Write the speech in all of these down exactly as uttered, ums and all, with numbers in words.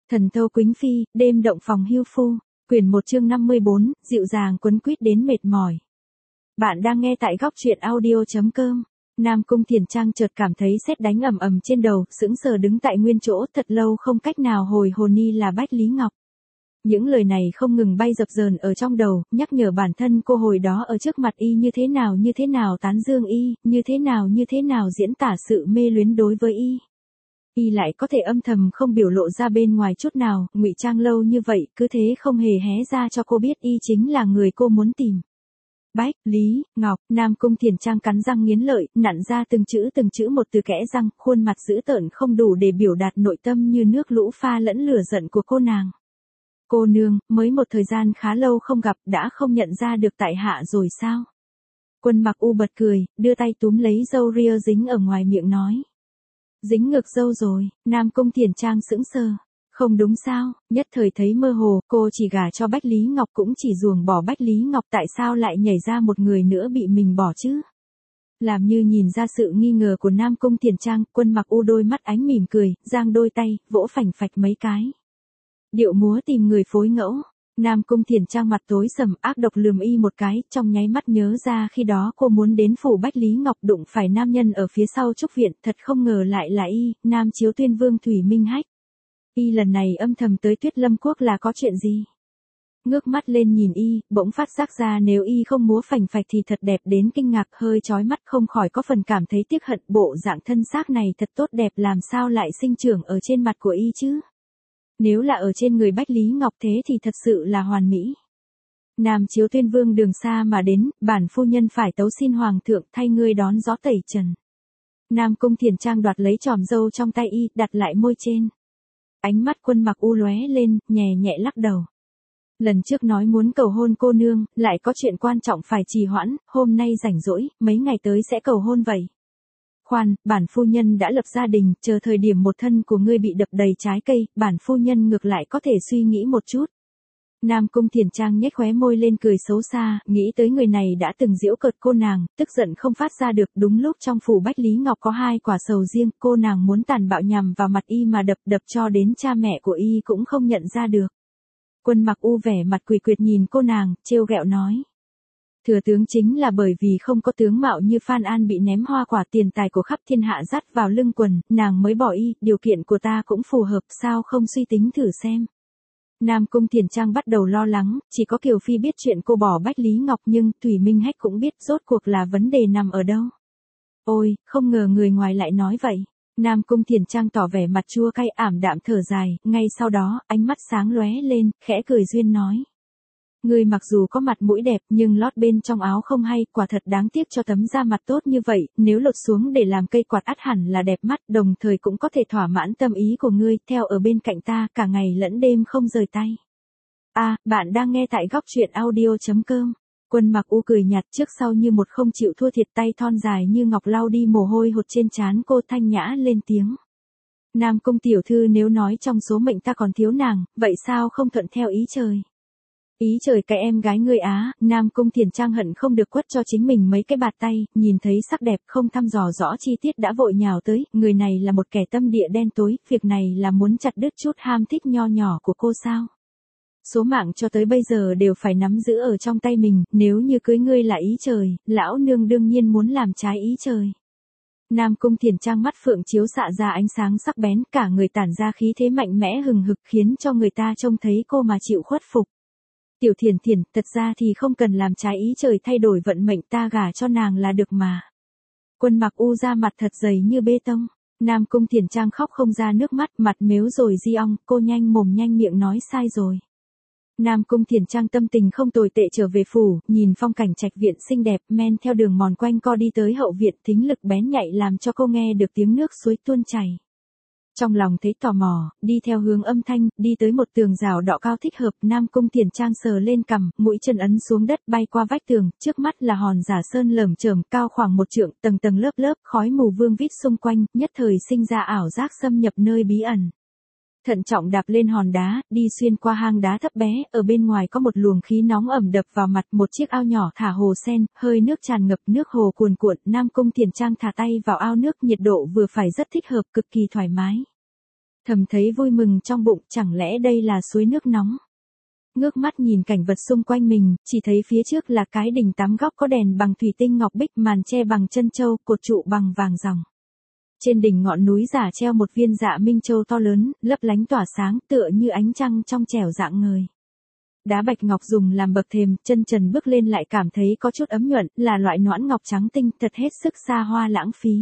Thần Thâu Quýnh Phi, đêm động phòng hưu phu, quyển một chương năm mươi bốn, dịu dàng quấn quýt đến mệt mỏi. Bạn đang nghe tại góc truyện audio.com. Nam Cung Thiền Trang chợt cảm thấy sét đánh ầm ầm trên đầu, sững sờ đứng tại nguyên chỗ, thật lâu không cách nào hồi hồn y là Bách Lý Ngọc. Những lời này không ngừng bay dập dờn ở trong đầu, nhắc nhở bản thân cô hồi đó ở trước mặt y như thế nào như thế nào tán dương y, như thế nào như thế nào diễn tả sự mê luyến đối với y. Y lại có thể âm thầm không biểu lộ ra bên ngoài chút nào, ngụy trang lâu như vậy, cứ thế không hề hé ra cho cô biết y chính là người cô muốn tìm. Bách Lý Ngọc. Nam Cung Thiền Trang cắn răng nghiến lợi, nặn ra từng chữ từng chữ một từ kẽ răng, khuôn mặt dữ tợn không đủ để biểu đạt nội tâm như nước lũ pha lẫn lửa giận của cô nàng. Cô nương, mới một thời gian khá lâu không gặp, đã không nhận ra được tại hạ rồi sao? Quân Mặc U bật cười, đưa tay túm lấy râu ria dính ở ngoài miệng nói. Dính ngược râu rồi. Nam Cung Thiền Trang sững sờ. Không đúng sao, nhất thời thấy mơ hồ, cô chỉ gả cho Bách Lý Ngọc cũng chỉ ruồng bỏ Bách Lý Ngọc, tại sao lại nhảy ra một người nữa bị mình bỏ chứ? Làm như nhìn ra sự nghi ngờ của Nam Cung Thiền Trang, Quân Mặc U đôi mắt ánh mỉm cười, giang đôi tay, vỗ phành phạch mấy cái. Điệu múa tìm người phối ngẫu. Nam Cung Thiền Trang mặt tối sầm, ác độc lườm y một cái, trong nháy mắt nhớ ra khi đó cô muốn đến phủ Bách Lý Ngọc đụng phải nam nhân ở phía sau trúc viện, thật không ngờ lại là y, Nam Chiếu Tuyên Vương Thủy Minh Hách. Y lần này âm thầm tới Tuyết Lâm Quốc là có chuyện gì? Ngước mắt lên nhìn y, bỗng phát giác ra nếu y không múa phành phạch thì thật đẹp đến kinh ngạc, hơi chói mắt, không khỏi có phần cảm thấy tiếc hận, bộ dạng thân xác này thật tốt đẹp làm sao lại sinh trưởng ở trên mặt của y chứ? Nếu là ở trên người Bách Lý Ngọc thế thì thật sự là hoàn mỹ. Nam Chiếu Tuyên Vương đường xa mà đến, bản phu nhân phải tấu xin hoàng thượng thay ngươi đón gió tẩy trần. Nam Cung Thiền Trang đoạt lấy chòm râu trong tay y, đặt lại môi trên. Ánh mắt Quân Mặc U lóe lên, nhẹ nhẹ lắc đầu. Lần trước nói muốn cầu hôn cô nương, lại có chuyện quan trọng phải trì hoãn, hôm nay rảnh rỗi, mấy ngày tới sẽ cầu hôn vậy. Khoan, bản phu nhân đã lập gia đình, chờ thời điểm một thân của ngươi bị đập đầy trái cây, bản phu nhân ngược lại có thể suy nghĩ một chút. Nam Cung Thiền Trang nhếch khóe môi lên cười xấu xa, nghĩ tới người này đã từng giễu cợt cô nàng, tức giận không phát ra được. Đúng lúc trong phủ Bách Lý Ngọc có hai quả sầu riêng, cô nàng muốn tàn bạo nhằm vào mặt y mà đập đập cho đến cha mẹ của y cũng không nhận ra được. Quân Mặc U vẻ mặt quỷ quyệt nhìn cô nàng, trêu ghẹo nói. Thừa tướng chính là bởi vì không có tướng mạo như Phan An bị ném hoa quả tiền tài của khắp thiên hạ dắt vào lưng quần, nàng mới bỏ y, điều kiện của ta cũng phù hợp, sao không suy tính thử xem. Nam Cung Thiền Trang bắt đầu lo lắng, chỉ có Kiều Phi biết chuyện cô bỏ Bách Lý Ngọc nhưng Thủy Minh Hách cũng biết rốt cuộc là vấn đề nằm ở đâu. Ôi, không ngờ người ngoài lại nói vậy. Nam Cung Thiền Trang tỏ vẻ mặt chua cay ảm đạm thở dài, ngay sau đó, ánh mắt sáng lóe lên, khẽ cười duyên nói. Ngươi mặc dù có mặt mũi đẹp nhưng lót bên trong áo không hay, quả thật đáng tiếc cho tấm da mặt tốt như vậy, nếu lột xuống để làm cây quạt ắt hẳn là đẹp mắt, đồng thời cũng có thể thỏa mãn tâm ý của ngươi, theo ở bên cạnh ta, cả ngày lẫn đêm không rời tay. À, bạn đang nghe tại góc truyện audio.com. Quân Mặc U cười nhạt trước sau như một không chịu thua thiệt, tay thon dài như ngọc lau đi mồ hôi hột trên trán cô, thanh nhã lên tiếng. Nam Cung tiểu thư nếu nói trong số mệnh ta còn thiếu nàng, vậy sao không thuận theo ý trời? Ý trời cái em gái ngươi á. Nam Cung Thiền Trang hận không được quất cho chính mình mấy cái bạt tay, nhìn thấy sắc đẹp không thăm dò rõ chi tiết đã vội nhào tới, người này là một kẻ tâm địa đen tối, việc này là muốn chặt đứt chút ham thích nho nhỏ của cô sao? Số mạng cho tới bây giờ đều phải nắm giữ ở trong tay mình, nếu như cưới ngươi là ý trời, lão nương đương nhiên muốn làm trái ý trời. Nam Cung Thiền Trang mắt phượng chiếu xạ ra ánh sáng sắc bén, cả người tản ra khí thế mạnh mẽ hừng hực khiến cho người ta trông thấy cô mà chịu khuất phục. Tiểu Thiền Thiền, thật ra thì không cần làm trái ý trời thay đổi vận mệnh, ta gả cho nàng là được mà. Quân Mặc U ra mặt thật dày như bê tông. Nam Cung Thiền Trang khóc không ra nước mắt, mặt mếu rồi di ong, cô nhanh mồm nhanh miệng nói sai rồi. Nam Cung Thiền Trang tâm tình không tồi tệ trở về phủ, nhìn phong cảnh trạch viện xinh đẹp, men theo đường mòn quanh co đi tới hậu viện, thính lực bén nhạy làm cho cô nghe được tiếng nước suối tuôn chảy. Trong lòng thấy tò mò, đi theo hướng âm thanh, đi tới một tường rào đỏ cao thích hợp, Nam Cung Thiền Trang sờ lên cằm, mũi chân ấn xuống đất, bay qua vách tường, trước mắt là hòn giả sơn lởm chởm cao khoảng một trượng, tầng tầng lớp lớp, khói mù vương vít xung quanh, nhất thời sinh ra ảo giác xâm nhập nơi bí ẩn. Thận trọng đạp lên hòn đá, đi xuyên qua hang đá thấp bé, ở bên ngoài có một luồng khí nóng ẩm đập vào mặt, một chiếc ao nhỏ thả hồ sen, hơi nước tràn ngập, nước hồ cuồn cuộn, Nam Cung Thiền Trang thả tay vào ao nước, nhiệt độ vừa phải rất thích hợp, cực kỳ thoải mái. Thầm thấy vui mừng trong bụng, chẳng lẽ đây là suối nước nóng. Ngước mắt nhìn cảnh vật xung quanh mình, chỉ thấy phía trước là cái đình tám góc có đèn bằng thủy tinh ngọc bích, màn che bằng chân châu, cột trụ bằng vàng ròng. Trên đỉnh ngọn núi giả treo một viên dạ minh châu to lớn, lấp lánh tỏa sáng tựa như ánh trăng trong trẻo rạng ngời. Đá bạch ngọc dùng làm bậc thềm, chân trần bước lên lại cảm thấy có chút ấm nhuận, là loại noãn ngọc trắng tinh, thật hết sức xa hoa lãng phí.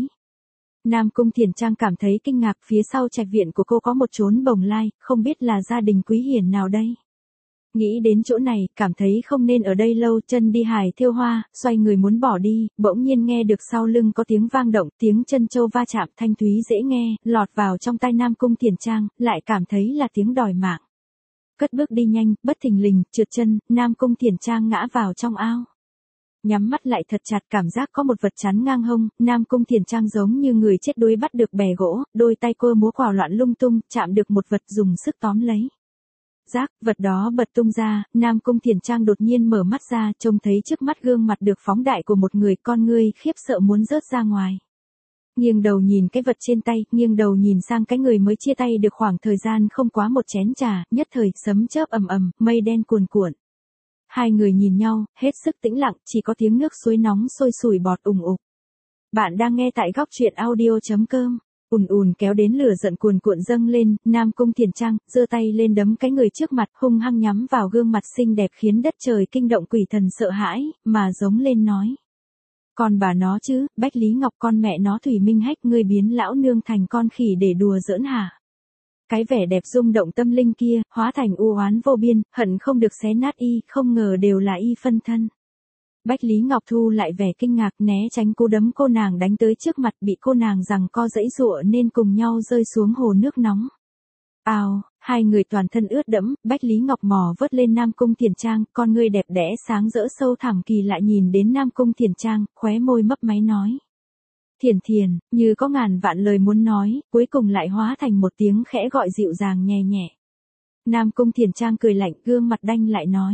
Nam Cung Thiền Trang cảm thấy kinh ngạc, phía sau trạch viện của cô có một chốn bồng lai, không biết là gia đình quý hiền nào đây. Nghĩ đến chỗ này, cảm thấy không nên ở đây lâu, chân đi hài thêu hoa, xoay người muốn bỏ đi, bỗng nhiên nghe được sau lưng có tiếng vang động, tiếng chân châu va chạm thanh thúy dễ nghe, lọt vào trong tai Nam Cung Thiền Trang, lại cảm thấy là tiếng đòi mạng. Cất bước đi nhanh, bất thình lình, trượt chân, Nam Cung Thiền Trang ngã vào trong ao. Nhắm mắt lại thật chặt, cảm giác có một vật chắn ngang hông, Nam Cung Thiền Trang giống như người chết đuối bắt được bè gỗ, đôi tay cô múa quào loạn lung tung, chạm được một vật dùng sức tóm lấy. Rác, vật đó bật tung ra, Nam Cung Thiền Trang đột nhiên mở mắt ra, trông thấy trước mắt gương mặt được phóng đại của một người, con ngươi khiếp sợ muốn rớt ra ngoài. Nghiêng đầu nhìn cái vật trên tay, nghiêng đầu nhìn sang cái người mới chia tay được khoảng thời gian không quá một chén trà, nhất thời sấm chớp ầm ầm, mây đen cuồn cuộn. Hai người nhìn nhau, hết sức tĩnh lặng, chỉ có tiếng nước suối nóng sôi sủi bọt ùng ục. Bạn đang nghe tại góc truyện audio chấm com. Ùn ùn kéo đến lửa giận cuồn cuộn dâng lên, Nam Cung Thiền Trang giơ tay lên đấm cái người trước mặt, hung hăng nhắm vào gương mặt xinh đẹp khiến đất trời kinh động, quỷ thần sợ hãi, mà giống lên nói. Còn bà nó chứ, Bách Lý Ngọc, con mẹ nó Thủy Minh Hách, ngươi biến lão nương thành con khỉ để đùa giỡn hả? Cái vẻ đẹp rung động tâm linh kia, hóa thành u oán vô biên, hận không được xé nát y, không ngờ đều là y phân thân. Bách Lý Ngọc thu lại vẻ kinh ngạc, né tránh cú đấm cô nàng đánh tới trước mặt, bị cô nàng giằng co giãy giụa nên cùng nhau rơi xuống hồ nước nóng. Ào, hai người toàn thân ướt đẫm, Bách Lý Ngọc mò vớt lên Nam Cung Thiền Trang, con ngươi đẹp đẽ sáng rỡ sâu thẳm kỳ lại nhìn đến Nam Cung Thiền Trang, khóe môi mấp máy nói. Thiền Thiền, như có ngàn vạn lời muốn nói, cuối cùng lại hóa thành một tiếng khẽ gọi dịu dàng nhẹ nhẹ. Nam Cung Thiền Trang cười lạnh, gương mặt đanh lại nói.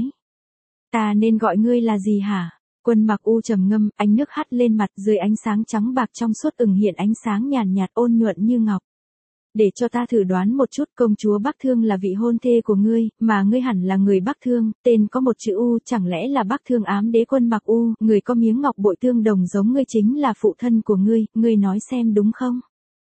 Ta nên gọi ngươi là gì hả? Quân Mặc U trầm ngâm, ánh nước hắt lên mặt, dưới ánh sáng trắng bạc trong suốt ửng hiện ánh sáng nhàn nhạt ôn nhuận như ngọc. Để cho ta thử đoán một chút, công chúa Bắc Thương là vị hôn thê của ngươi, mà ngươi hẳn là người Bắc Thương, tên có một chữ U, chẳng lẽ là Bắc Thương ám đế Quân Mặc U, người có miếng ngọc bội tương đồng giống ngươi chính là phụ thân của ngươi, ngươi nói xem đúng không?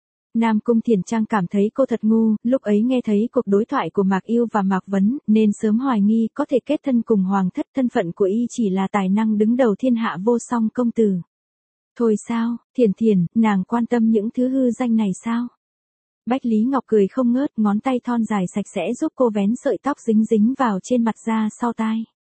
Nam Cung Thiền Trang cảm thấy cô thật ngu, lúc ấy nghe thấy cuộc đối thoại của Mạc Yêu và Mạc Vấn, nên sớm hoài nghi có thể kết thân cùng hoàng thất, thân phận của y chỉ là tài năng đứng đầu thiên hạ vô song công tử. Thôi sao, Thiền Thiền, nàng quan tâm những thứ hư danh này sao? Bách Lý Ngọc cười không ngớt, ngón tay thon dài sạch sẽ giúp cô vén sợi tóc dính dính vào trên mặt ra sau tai.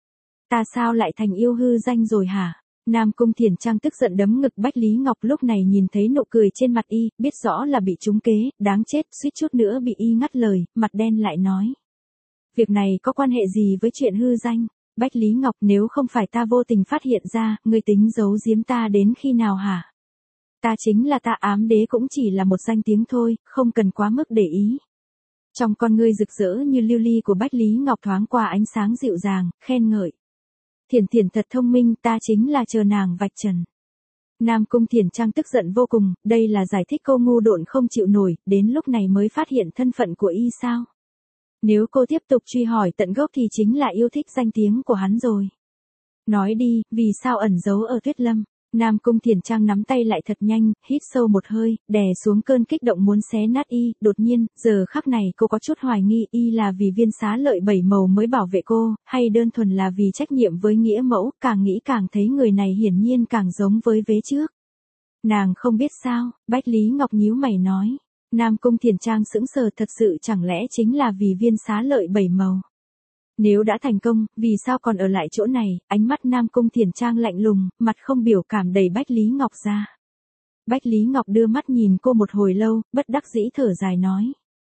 Ta sao lại thành yêu hư danh rồi hả? Nam Cung Thiền Trang tức giận đấm ngực, Bách Lý Ngọc lúc này nhìn thấy nụ cười trên mặt y, biết rõ là bị trúng kế, đáng chết, suýt chút nữa bị y ngắt lời, mặt đen lại nói. Việc này có quan hệ gì với chuyện hư danh? Bách Lý Ngọc, nếu không phải ta vô tình phát hiện ra, ngươi tính giấu giếm ta đến khi nào hả? Ta chính là ta, ám đế cũng chỉ là một danh tiếng thôi, không cần quá mức để ý. Trong con ngươi rực rỡ như lưu ly của Bách Lý Ngọc thoáng qua ánh sáng dịu dàng, khen ngợi. Thiền Thiền thật thông minh, ta chính là chờ nàng vạch trần. Nam Cung Thiền Trang tức giận vô cùng, đây là giải thích cô ngu độn không chịu nổi, đến lúc này mới phát hiện thân phận của y sao? Nếu cô tiếp tục truy hỏi tận gốc thì chính là yêu thích danh tiếng của hắn rồi. Nói đi, vì sao ẩn giấu ở Tuyết Lâm? Nam Cung Thiền Trang nắm tay lại thật nhanh, hít sâu một hơi, đè xuống cơn kích động muốn xé nát y, đột nhiên, giờ khắc này cô có chút hoài nghi y là vì viên xá lợi bảy màu mới bảo vệ cô, hay đơn thuần là vì trách nhiệm với nghĩa mẫu, càng nghĩ càng thấy người này hiển nhiên càng giống với vế trước. Nàng không biết sao, Bách Lý Ngọc nhíu mày nói. Nam Cung Thiền Trang sững sờ, thật sự chẳng lẽ chính là vì viên xá lợi bảy màu. Nếu đã thành công, vì sao còn ở lại chỗ này? Ánh mắt Nam Cung Thiền Trang lạnh lùng, mặt không biểu cảm đẩy Bách Lý Ngọc ra. Bách Lý Ngọc đưa mắt nhìn cô một hồi lâu, bất đắc dĩ thở dài nói.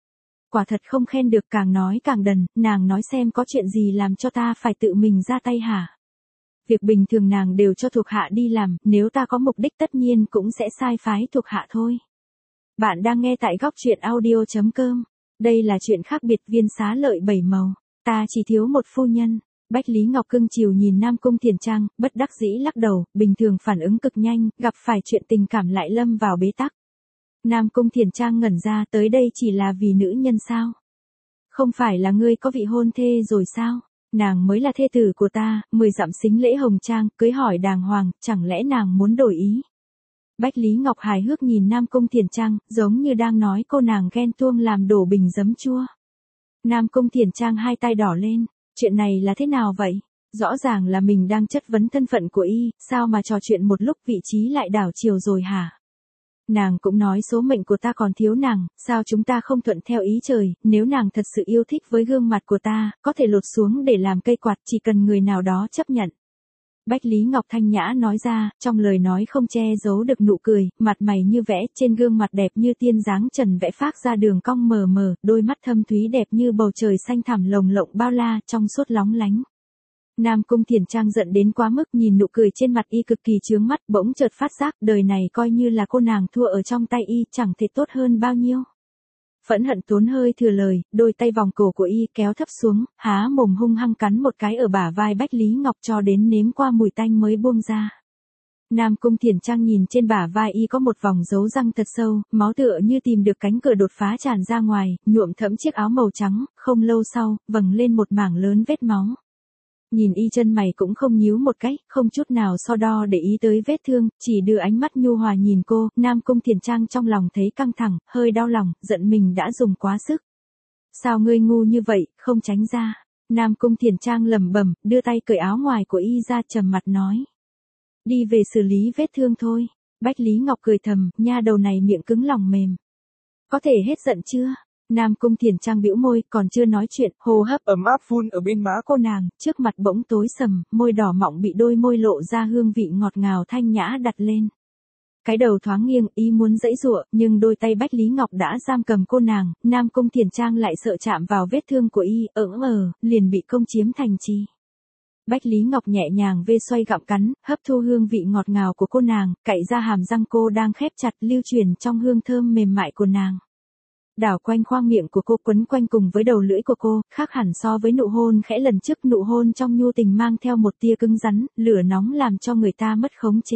Quả thật không khen được, càng nói càng đần, nàng nói xem có chuyện gì làm cho ta phải tự mình ra tay hả? Việc bình thường nàng đều cho thuộc hạ đi làm, nếu ta có mục đích tất nhiên cũng sẽ sai phái thuộc hạ thôi. Bạn đang nghe tại góc truyện audio chấm com. Đây là chuyện khác biệt, viên xá lợi bảy màu. Ta chỉ thiếu một phu nhân. Bách Lý Ngọc cưng chiều nhìn Nam Cung Thiền Trang, bất đắc dĩ lắc đầu, bình thường phản ứng cực nhanh, gặp phải chuyện tình cảm lại lâm vào bế tắc. Nam Cung Thiền Trang ngẩn ra, tới đây chỉ là vì nữ nhân sao? Không phải là ngươi có vị hôn thê rồi sao? Nàng mới là thê tử của ta, mười dặm xính lễ hồng trang, cưới hỏi đàng hoàng, chẳng lẽ nàng muốn đổi ý? Bách Lý Ngọc hài hước nhìn Nam Cung Thiền Trang, giống như đang nói cô nàng ghen tuông làm đổ bình giấm chua. Nam Cung Thiền Trang hai tay đỏ lên, chuyện này là thế nào vậy? Rõ ràng là mình đang chất vấn thân phận của y, sao mà trò chuyện một lúc vị trí lại đảo chiều rồi hả? Nàng cũng nói số mệnh của ta còn thiếu nàng, sao chúng ta không thuận theo ý trời, nếu nàng thật sự yêu thích với gương mặt của ta, có thể lột xuống để làm cây quạt, chỉ cần người nào đó chấp nhận. Bách Lý Ngọc thanh nhã nói ra, trong lời nói không che giấu được nụ cười, mặt mày như vẽ, trên gương mặt đẹp như tiên dáng trần vẽ phác ra đường cong mờ mờ, đôi mắt thâm thúy đẹp như bầu trời xanh thẳm lồng lộng bao la, trong suốt lóng lánh. Nam Cung Thiền Trang giận đến quá mức, nhìn nụ cười trên mặt y cực kỳ chướng mắt, bỗng chợt phát giác, đời này coi như là cô nàng thua ở trong tay y, chẳng thể tốt hơn bao nhiêu. Phẫn hận tốn hơi thừa lời, đôi tay vòng cổ của y kéo thấp xuống, há mồm hung hăng cắn một cái ở bả vai Bách Lý Ngọc cho đến nếm qua mùi tanh mới buông ra. Nam Cung Thiền Trang nhìn trên bả vai y có một vòng dấu răng thật sâu, máu tựa như tìm được cánh cửa đột phá tràn ra ngoài, nhuộm thẫm chiếc áo màu trắng, không lâu sau, vầng lên một mảng lớn vết máu. Nhìn y chân mày cũng không nhíu một cái, không chút nào so đo để ý tới vết thương, chỉ đưa ánh mắt nhu hòa nhìn cô, Nam Cung Thiền Trang trong lòng thấy căng thẳng, hơi đau lòng, giận mình đã dùng quá sức. Sao ngươi ngu như vậy, không tránh ra? Nam Cung Thiền Trang lẩm bẩm, đưa tay cởi áo ngoài của y ra trầm mặt nói. Đi về xử lý vết thương thôi. Bách Lý Ngọc cười thầm, nha đầu này miệng cứng lòng mềm. Có thể hết giận chưa? Nam Cung Thiền Trang bĩu môi, còn chưa nói chuyện, hô hấp ấm áp phun ở bên má cô nàng, trước mặt bỗng tối sầm, môi đỏ mọng bị đôi môi lộ ra hương vị ngọt ngào thanh nhã đặt lên. Cái đầu thoáng nghiêng, y muốn giãy giụa, nhưng đôi tay Bách Lý Ngọc đã giam cầm cô nàng, Nam Cung Thiền Trang lại sợ chạm vào vết thương của y, ỡn ờ, liền bị công chiếm thành trì. Bách Lý Ngọc nhẹ nhàng vê xoay gặm cắn, hấp thu hương vị ngọt ngào của cô nàng, cạy ra hàm răng cô đang khép chặt lưu truyền trong hương thơm mềm mại của nàng. Đảo quanh khoang miệng của cô quấn quanh cùng với đầu lưỡi của cô, khác hẳn so với nụ hôn khẽ lần trước, nụ hôn trong nhu tình mang theo một tia cứng rắn, lửa nóng làm cho người ta mất khống chế.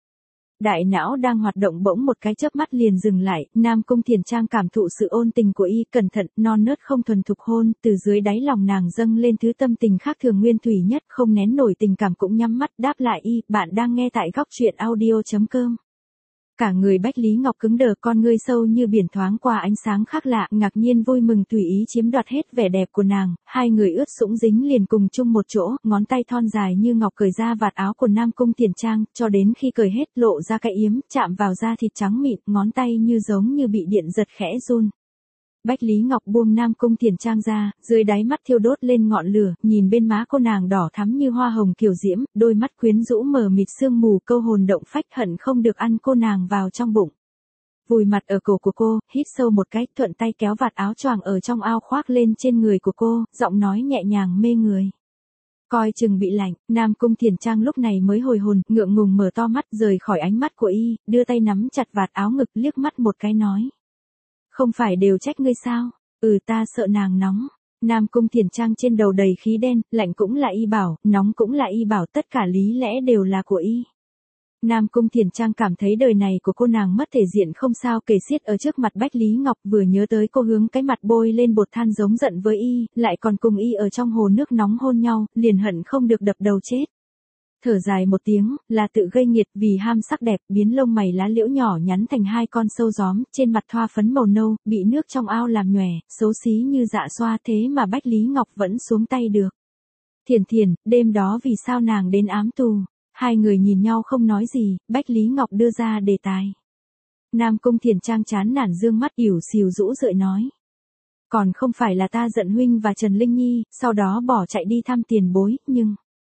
Đại não đang hoạt động bỗng một cái chớp mắt liền dừng lại, Nam Cung Thiền Trang cảm thụ sự ôn tình của y, cẩn thận, non nớt không thuần thục hôn, từ dưới đáy lòng nàng dâng lên thứ tâm tình khác thường nguyên thủy nhất, không nén nổi tình cảm cũng nhắm mắt đáp lại y, bạn đang nghe tại góc truyện audio chấm com. Cả người Bách Lý Ngọc cứng đờ, con ngươi sâu như biển thoáng qua ánh sáng khác lạ, ngạc nhiên vui mừng tùy ý chiếm đoạt hết vẻ đẹp của nàng, hai người ướt sũng dính liền cùng chung một chỗ, ngón tay thon dài như ngọc cởi ra vạt áo của Nam Cung Thiền Trang, cho đến khi cởi hết lộ ra cái yếm, chạm vào da thịt trắng mịn, ngón tay như giống như bị điện giật khẽ run. Bách Lý Ngọc buông Nam Cung Thiền Trang ra, dưới đáy mắt thiêu đốt lên ngọn lửa, nhìn bên má cô nàng đỏ thắm như hoa hồng kiều diễm, đôi mắt quyến rũ mờ mịt sương mù câu hồn động phách, hận không được ăn cô nàng vào trong bụng. Vùi mặt ở cổ của cô, hít sâu một cái, thuận tay kéo vạt áo choàng ở trong ao khoác lên trên người của cô, giọng nói nhẹ nhàng mê người. Coi chừng bị lạnh, Nam Cung Thiền Trang lúc này mới hồi hồn, ngượng ngùng mở to mắt rời khỏi ánh mắt của y, đưa tay nắm chặt vạt áo ngực liếc mắt một cái nói. Không phải đều trách ngươi sao? Ừ, ta sợ nàng nóng. Nam Cung Thiền Trang trên đầu đầy khí đen, lạnh cũng là y bảo, nóng cũng là y bảo, tất cả lý lẽ đều là của y. Nam Cung Thiền Trang cảm thấy đời này của cô nàng mất thể diện không sao kể xiết ở trước mặt Bách Lý Ngọc, vừa nhớ tới cô hướng cái mặt bôi lên bột than giống giận với y, lại còn cùng y ở trong hồ nước nóng hôn nhau, liền hận không được đập đầu chết. Thở dài một tiếng, là tự gây nghiệt, vì ham sắc đẹp, biến lông mày lá liễu nhỏ nhắn thành hai con sâu gióm, trên mặt thoa phấn màu nâu, bị nước trong ao làm nhòe, xấu xí như dạ xoa, thế mà Bách Lý Ngọc vẫn xuống tay được. Thiền Thiền, đêm đó vì sao nàng đến ám tù? Hai người nhìn nhau không nói gì, Bách Lý Ngọc đưa ra đề tài. Nam Cung Thiền Trang chán nản dương mắt ỉu xìu rũ rượi nói. Còn không phải là ta giận huynh và Trần Linh Nhi, sau đó bỏ chạy đi thăm tiền bối, nhưng...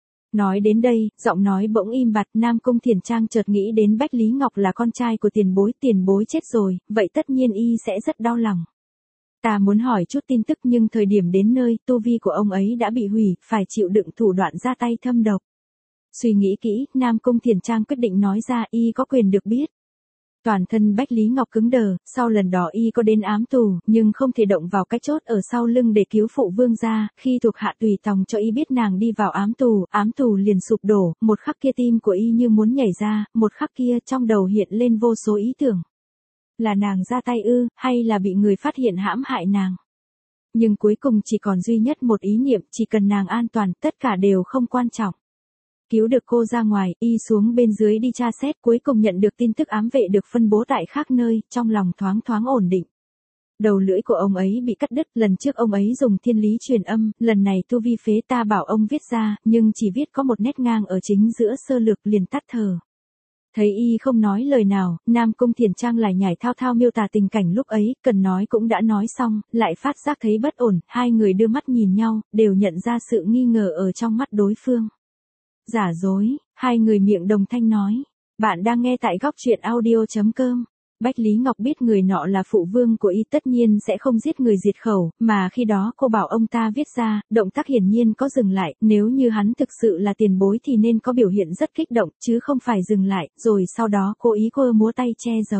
Nói đến đây, giọng nói bỗng im bặt, Nam Cung Thiền Trang chợt nghĩ đến Bách Lý Ngọc là con trai của tiền bối, tiền bối chết rồi, vậy tất nhiên y sẽ rất đau lòng. Ta muốn hỏi chút tin tức nhưng thời điểm đến nơi, tu vi của ông ấy đã bị hủy, phải chịu đựng thủ đoạn ra tay thâm độc. Suy nghĩ kỹ, Nam Cung Thiền Trang quyết định nói ra, y có quyền được biết. Toàn thân Bách Lý Ngọc cứng đờ, sau lần đó y có đến ám tù, nhưng không thể động vào cái chốt ở sau lưng để cứu phụ vương gia, khi thuộc hạ tùy tòng cho y biết nàng đi vào ám tù, ám tù liền sụp đổ, một khắc kia tim của y như muốn nhảy ra, một khắc kia trong đầu hiện lên vô số ý tưởng. Là nàng ra tay ư, hay là bị người phát hiện hãm hại nàng? Nhưng cuối cùng chỉ còn duy nhất một ý niệm, chỉ cần nàng an toàn, tất cả đều không quan trọng. Cứu được cô ra ngoài, y xuống bên dưới đi tra xét, cuối cùng nhận được tin tức ám vệ được phân bố tại khác nơi, trong lòng thoáng thoáng ổn định. Đầu lưỡi của ông ấy bị cắt đứt, lần trước ông ấy dùng thiên lý truyền âm, lần này tu vi phế ta bảo ông viết ra, nhưng chỉ viết có một nét ngang ở chính giữa sơ lược liền tắt thở. Thấy y không nói lời nào, Nam Cung Thiền Trang lại nhảy thao thao miêu tả tình cảnh lúc ấy, cần nói cũng đã nói xong, lại phát giác thấy bất ổn, hai người đưa mắt nhìn nhau, đều nhận ra sự nghi ngờ ở trong mắt đối phương. Giả dối, hai người miệng đồng thanh nói. Bạn đang nghe tại góc truyện audio chấm com. Bách Lý Ngọc biết người nọ là phụ vương của y tất nhiên sẽ không giết người diệt khẩu, mà khi đó cô bảo ông ta viết ra, động tác hiển nhiên có dừng lại, nếu như hắn thực sự là tiền bối thì nên có biểu hiện rất kích động, chứ không phải dừng lại, rồi sau đó cố ý cô múa tay che giấu.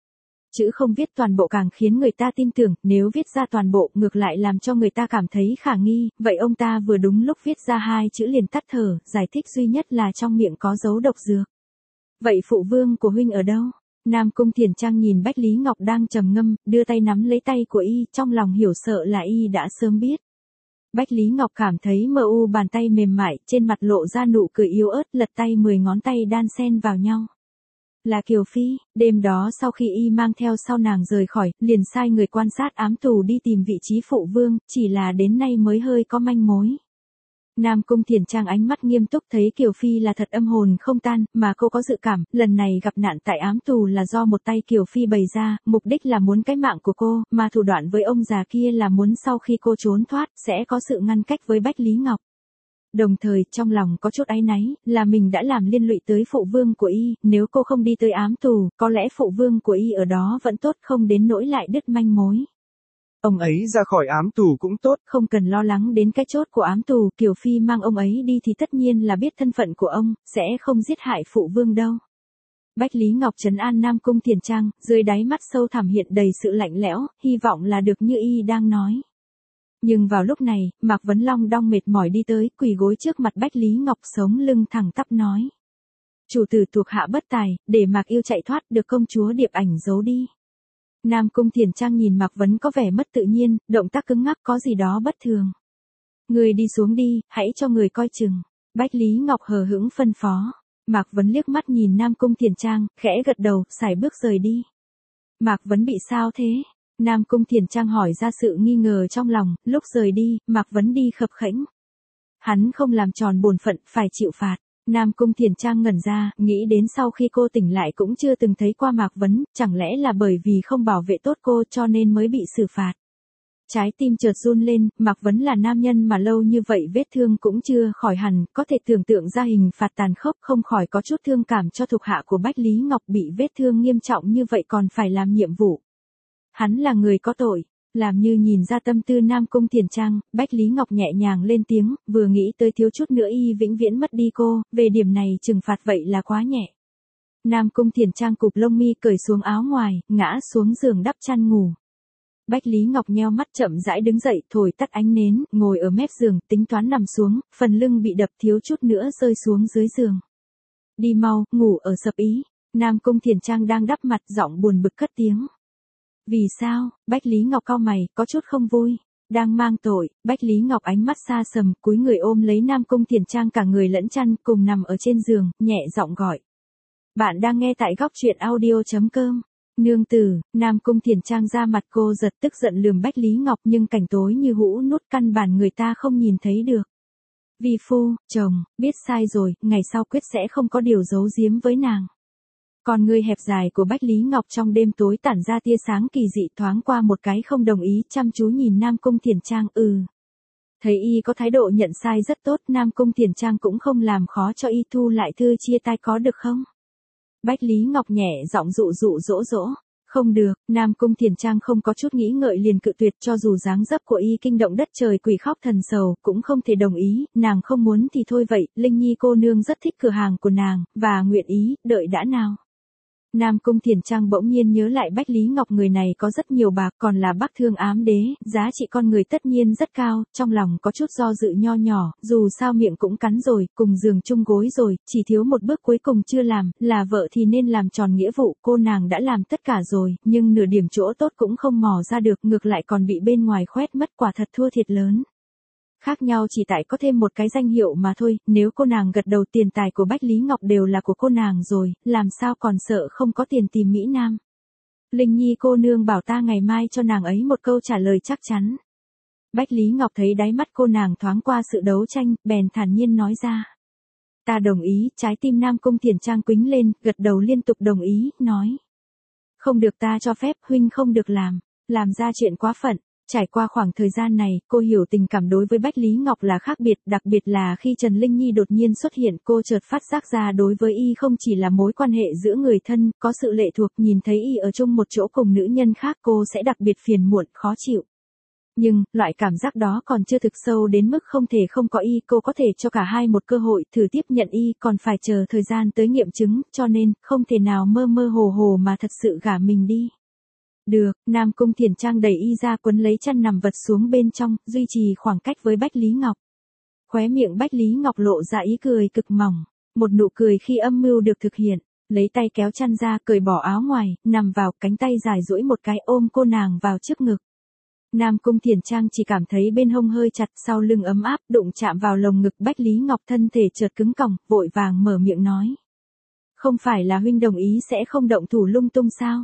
Chữ không viết toàn bộ càng khiến người ta tin tưởng, nếu viết ra toàn bộ ngược lại làm cho người ta cảm thấy khả nghi, vậy ông ta vừa đúng lúc viết ra hai chữ liền tắt thở, giải thích duy nhất là trong miệng có dấu độc dược. Vậy phụ vương của huynh ở đâu? Nam Cung Thiền Trang nhìn Bách Lý Ngọc đang trầm ngâm, đưa tay nắm lấy tay của y, trong lòng hiểu sợ là y đã sớm biết. Bách Lý Ngọc cảm thấy mờ u bàn tay mềm mại, trên mặt lộ ra nụ cười yếu ớt, lật tay mười ngón tay đan xen vào nhau. Là Kiều Phi, đêm đó sau khi y mang theo sau nàng rời khỏi, liền sai người quan sát ám tù đi tìm vị trí phụ vương, chỉ là đến nay mới hơi có manh mối. Nam Cung Thiền Trang ánh mắt nghiêm túc thấy Kiều Phi là thật âm hồn không tan, mà cô có dự cảm, lần này gặp nạn tại ám tù là do một tay Kiều Phi bày ra, mục đích là muốn cái mạng của cô, mà thủ đoạn với ông già kia là muốn sau khi cô trốn thoát, sẽ có sự ngăn cách với Bách Lý Ngọc. Đồng thời, trong lòng có chút áy náy, là mình đã làm liên lụy tới phụ vương của y, nếu cô không đi tới ám tù, có lẽ phụ vương của y ở đó vẫn tốt không đến nỗi lại đứt manh mối. Ông ấy ra khỏi ám tù cũng tốt. Không cần lo lắng đến cái chốt của ám tù, Kiều Phi mang ông ấy đi thì tất nhiên là biết thân phận của ông, sẽ không giết hại phụ vương đâu. Bách Lý Ngọc trấn an Nam Cung Thiền Trang, dưới đáy mắt sâu thẳm hiện đầy sự lạnh lẽo, hy vọng là được như y đang nói. Nhưng vào lúc này, Mạc Vấn Long đong mệt mỏi đi tới, quỳ gối trước mặt Bách Lý Ngọc sống lưng thẳng tắp nói. Chủ tử thuộc hạ bất tài, để Mạc Yêu chạy thoát được công chúa Điệp Ảnh giấu đi. Nam Cung Thiền Trang nhìn Mạc Vấn có vẻ mất tự nhiên, động tác cứng ngắc có gì đó bất thường. Người đi xuống đi, hãy cho người coi chừng. Bách Lý Ngọc hờ hững phân phó. Mạc Vấn liếc mắt nhìn Nam Cung Thiền Trang, khẽ gật đầu, sải bước rời đi. Mạc Vấn bị sao thế? Nam Cung Thiền Trang hỏi ra sự nghi ngờ trong lòng, lúc rời đi, Mạc Vấn đi khập khẽnh. Hắn không làm tròn bổn phận, phải chịu phạt. Nam Cung Thiền Trang ngẩn ra, nghĩ đến sau khi cô tỉnh lại cũng chưa từng thấy qua Mạc Vấn, chẳng lẽ là bởi vì không bảo vệ tốt cô cho nên mới bị xử phạt. Trái tim chợt run lên, Mạc Vấn là nam nhân mà lâu như vậy vết thương cũng chưa khỏi hẳn, có thể tưởng tượng ra hình phạt tàn khốc, không khỏi có chút thương cảm cho thuộc hạ của Bách Lý Ngọc bị vết thương nghiêm trọng như vậy còn phải làm nhiệm vụ. Hắn là người có tội. Làm như nhìn ra tâm tư Nam Cung Thiền Trang, Bách Lý Ngọc nhẹ nhàng lên tiếng, vừa nghĩ tới thiếu chút nữa y vĩnh viễn mất đi cô, về điểm này trừng phạt vậy là quá nhẹ. Nam Cung Thiền Trang cụp lông mi cởi xuống áo ngoài, ngã xuống giường đắp chăn ngủ. Bách Lý Ngọc nheo mắt chậm rãi đứng dậy, thổi tắt ánh nến, ngồi ở mép giường, tính toán nằm xuống, phần lưng bị đập thiếu chút nữa rơi xuống dưới giường. Đi mau, ngủ ở sập ý. Nam Cung Thiền Trang đang đắp mặt, giọng buồn bực cất tiếng. Vì sao? Bách Lý Ngọc cau mày, có chút không vui. Đang mang tội, Bách Lý Ngọc ánh mắt xa sầm, cúi người ôm lấy Nam Cung Thiền Trang cả người lẫn chăn, cùng nằm ở trên giường, nhẹ giọng gọi. Bạn đang nghe tại góc truyện audio chấm com. Nương tử, Nam Cung Thiền Trang ra mặt cô giật tức giận lườm Bách Lý Ngọc nhưng cảnh tối như hũ nút căn bản người ta không nhìn thấy được. Vi phu, chồng, biết sai rồi, ngày sau quyết sẽ không có điều giấu giếm với nàng. Còn người hẹp dài của Bách Lý Ngọc trong đêm tối tản ra tia sáng kỳ dị thoáng qua một cái không đồng ý chăm chú nhìn Nam Cung Thiền Trang ừ. Thấy y có thái độ nhận sai rất tốt Nam Cung Thiền Trang cũng không làm khó cho y thu lại thư chia tay có được không? Bách Lý Ngọc nhẹ giọng dụ dụ dỗ dỗ. Không được, Nam Cung Thiền Trang không có chút nghĩ ngợi liền cự tuyệt cho dù dáng dấp của y kinh động đất trời quỷ khóc thần sầu, cũng không thể đồng ý, nàng không muốn thì thôi vậy, Linh Nhi cô nương rất thích cửa hàng của nàng, và nguyện ý, đợi đã nào. Nam Cung Thiền Trang bỗng nhiên nhớ lại Bách Lý Ngọc người này có rất nhiều bạc, còn là Bắc Thương ám đế, giá trị con người tất nhiên rất cao, trong lòng có chút do dự nho nhỏ, dù sao miệng cũng cắn rồi, cùng giường chung gối rồi, chỉ thiếu một bước cuối cùng chưa làm, là vợ thì nên làm tròn nghĩa vụ, cô nàng đã làm tất cả rồi, nhưng nửa điểm chỗ tốt cũng không mò ra được, ngược lại còn bị bên ngoài khoét mất, quả thật thua thiệt lớn. Khác nhau chỉ tại có thêm một cái danh hiệu mà thôi, nếu cô nàng gật đầu tiền tài của Bách Lý Ngọc đều là của cô nàng rồi, làm sao còn sợ không có tiền tìm Mỹ Nam. Linh Nhi cô nương bảo ta ngày mai cho nàng ấy một câu trả lời chắc chắn. Bách Lý Ngọc thấy đáy mắt cô nàng thoáng qua sự đấu tranh, bèn thản nhiên nói ra. Ta đồng ý, trái tim Nam Cung Thiền Trang quĩnh lên, gật đầu liên tục đồng ý, nói. Không được ta cho phép, huynh không được làm, làm ra chuyện quá phận. Trải qua khoảng thời gian này, cô hiểu tình cảm đối với Bách Lý Ngọc là khác biệt, đặc biệt là khi Trần Linh Nhi đột nhiên xuất hiện, cô chợt phát giác ra đối với y không chỉ là mối quan hệ giữa người thân, có sự lệ thuộc, nhìn thấy y ở chung một chỗ cùng nữ nhân khác cô sẽ đặc biệt phiền muộn, khó chịu. Nhưng, loại cảm giác đó còn chưa thực sâu đến mức không thể không có y, cô có thể cho cả hai một cơ hội thử tiếp nhận y, còn phải chờ thời gian tới nghiệm chứng, cho nên, không thể nào mơ mơ hồ hồ mà thật sự gả mình đi. Được, Nam Cung Thiền Trang đẩy y ra quấn lấy chăn nằm vật xuống bên trong, duy trì khoảng cách với Bách Lý Ngọc. Khóe miệng Bách Lý Ngọc lộ ra ý cười cực mỏng, một nụ cười khi âm mưu được thực hiện, lấy tay kéo chăn ra, cởi bỏ áo ngoài, nằm vào, cánh tay dài duỗi một cái ôm cô nàng vào trước ngực. Nam Cung Thiền Trang chỉ cảm thấy bên hông hơi chặt, sau lưng ấm áp, đụng chạm vào lồng ngực Bách Lý Ngọc, thân thể chợt cứng còng, vội vàng mở miệng nói. Không phải là huynh đồng ý sẽ không động thủ lung tung sao?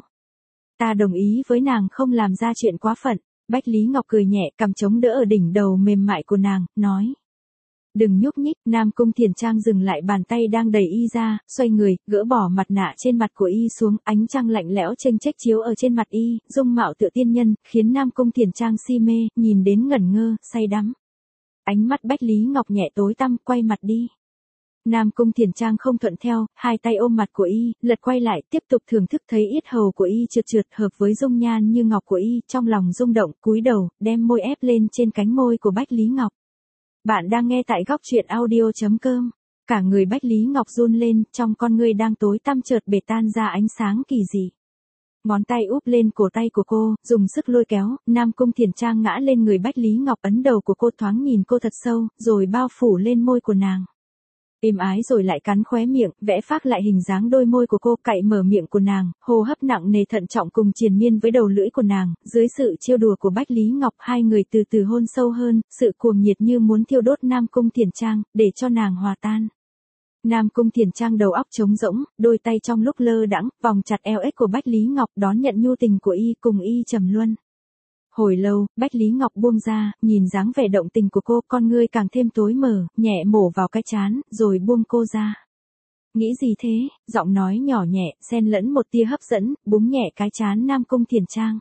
Ta đồng ý với nàng không làm ra chuyện quá phận. Bách Lý Ngọc cười nhẹ, cầm chống đỡ ở đỉnh đầu mềm mại của nàng, nói. Đừng nhúc nhích. Nam Cung Thiền Trang dừng lại bàn tay đang đẩy y ra, xoay người, gỡ bỏ mặt nạ trên mặt của y xuống, ánh trăng lạnh lẽo chênh chếch chiếu ở trên mặt y, dung mạo tựa tiên nhân, khiến Nam Cung Thiền Trang si mê, nhìn đến ngẩn ngơ, say đắm. Ánh mắt Bách Lý Ngọc nhẹ tối tăm, quay mặt đi. Nam Cung Thiền Trang không thuận theo, hai tay ôm mặt của y, lật quay lại, tiếp tục thưởng thức thấy yết hầu của y trượt trượt hợp với dung nhan như ngọc của y, trong lòng rung động, cúi đầu, đem môi ép lên trên cánh môi của Bách Lý Ngọc. Bạn đang nghe tại góc truyện audio chấm com. Cả người Bách Lý Ngọc run lên, trong con ngươi đang tối tăm chợt bể tan ra ánh sáng kỳ dị. Ngón tay úp lên cổ tay của cô, dùng sức lôi kéo, Nam Cung Thiền Trang ngã lên người Bách Lý Ngọc, ấn đầu của cô thoáng nhìn cô thật sâu, rồi bao phủ lên môi của nàng. Êm ái rồi lại cắn khóe miệng, vẽ phác lại hình dáng đôi môi của cô, cạy mở miệng của nàng, hô hấp nặng nề thận trọng cùng triền miên với đầu lưỡi của nàng, dưới sự trêu đùa của Bách Lý Ngọc, hai người từ từ hôn sâu hơn, sự cuồng nhiệt như muốn thiêu đốt Nam Cung Thiền Trang, để cho nàng hòa tan. Nam Cung Thiền Trang đầu óc trống rỗng, đôi tay trong lúc lơ đãng, vòng chặt eo ếch của Bách Lý Ngọc, đón nhận nhu tình của y, cùng y trầm luân. Hồi lâu, Bách Lý Ngọc buông ra, nhìn dáng vẻ động tình của cô, con ngươi càng thêm tối mờ, nhẹ mổ vào cái trán, rồi buông cô ra. Nghĩ gì thế? Giọng nói nhỏ nhẹ, xen lẫn một tia hấp dẫn, búng nhẹ cái trán Nam Cung Thiền Trang.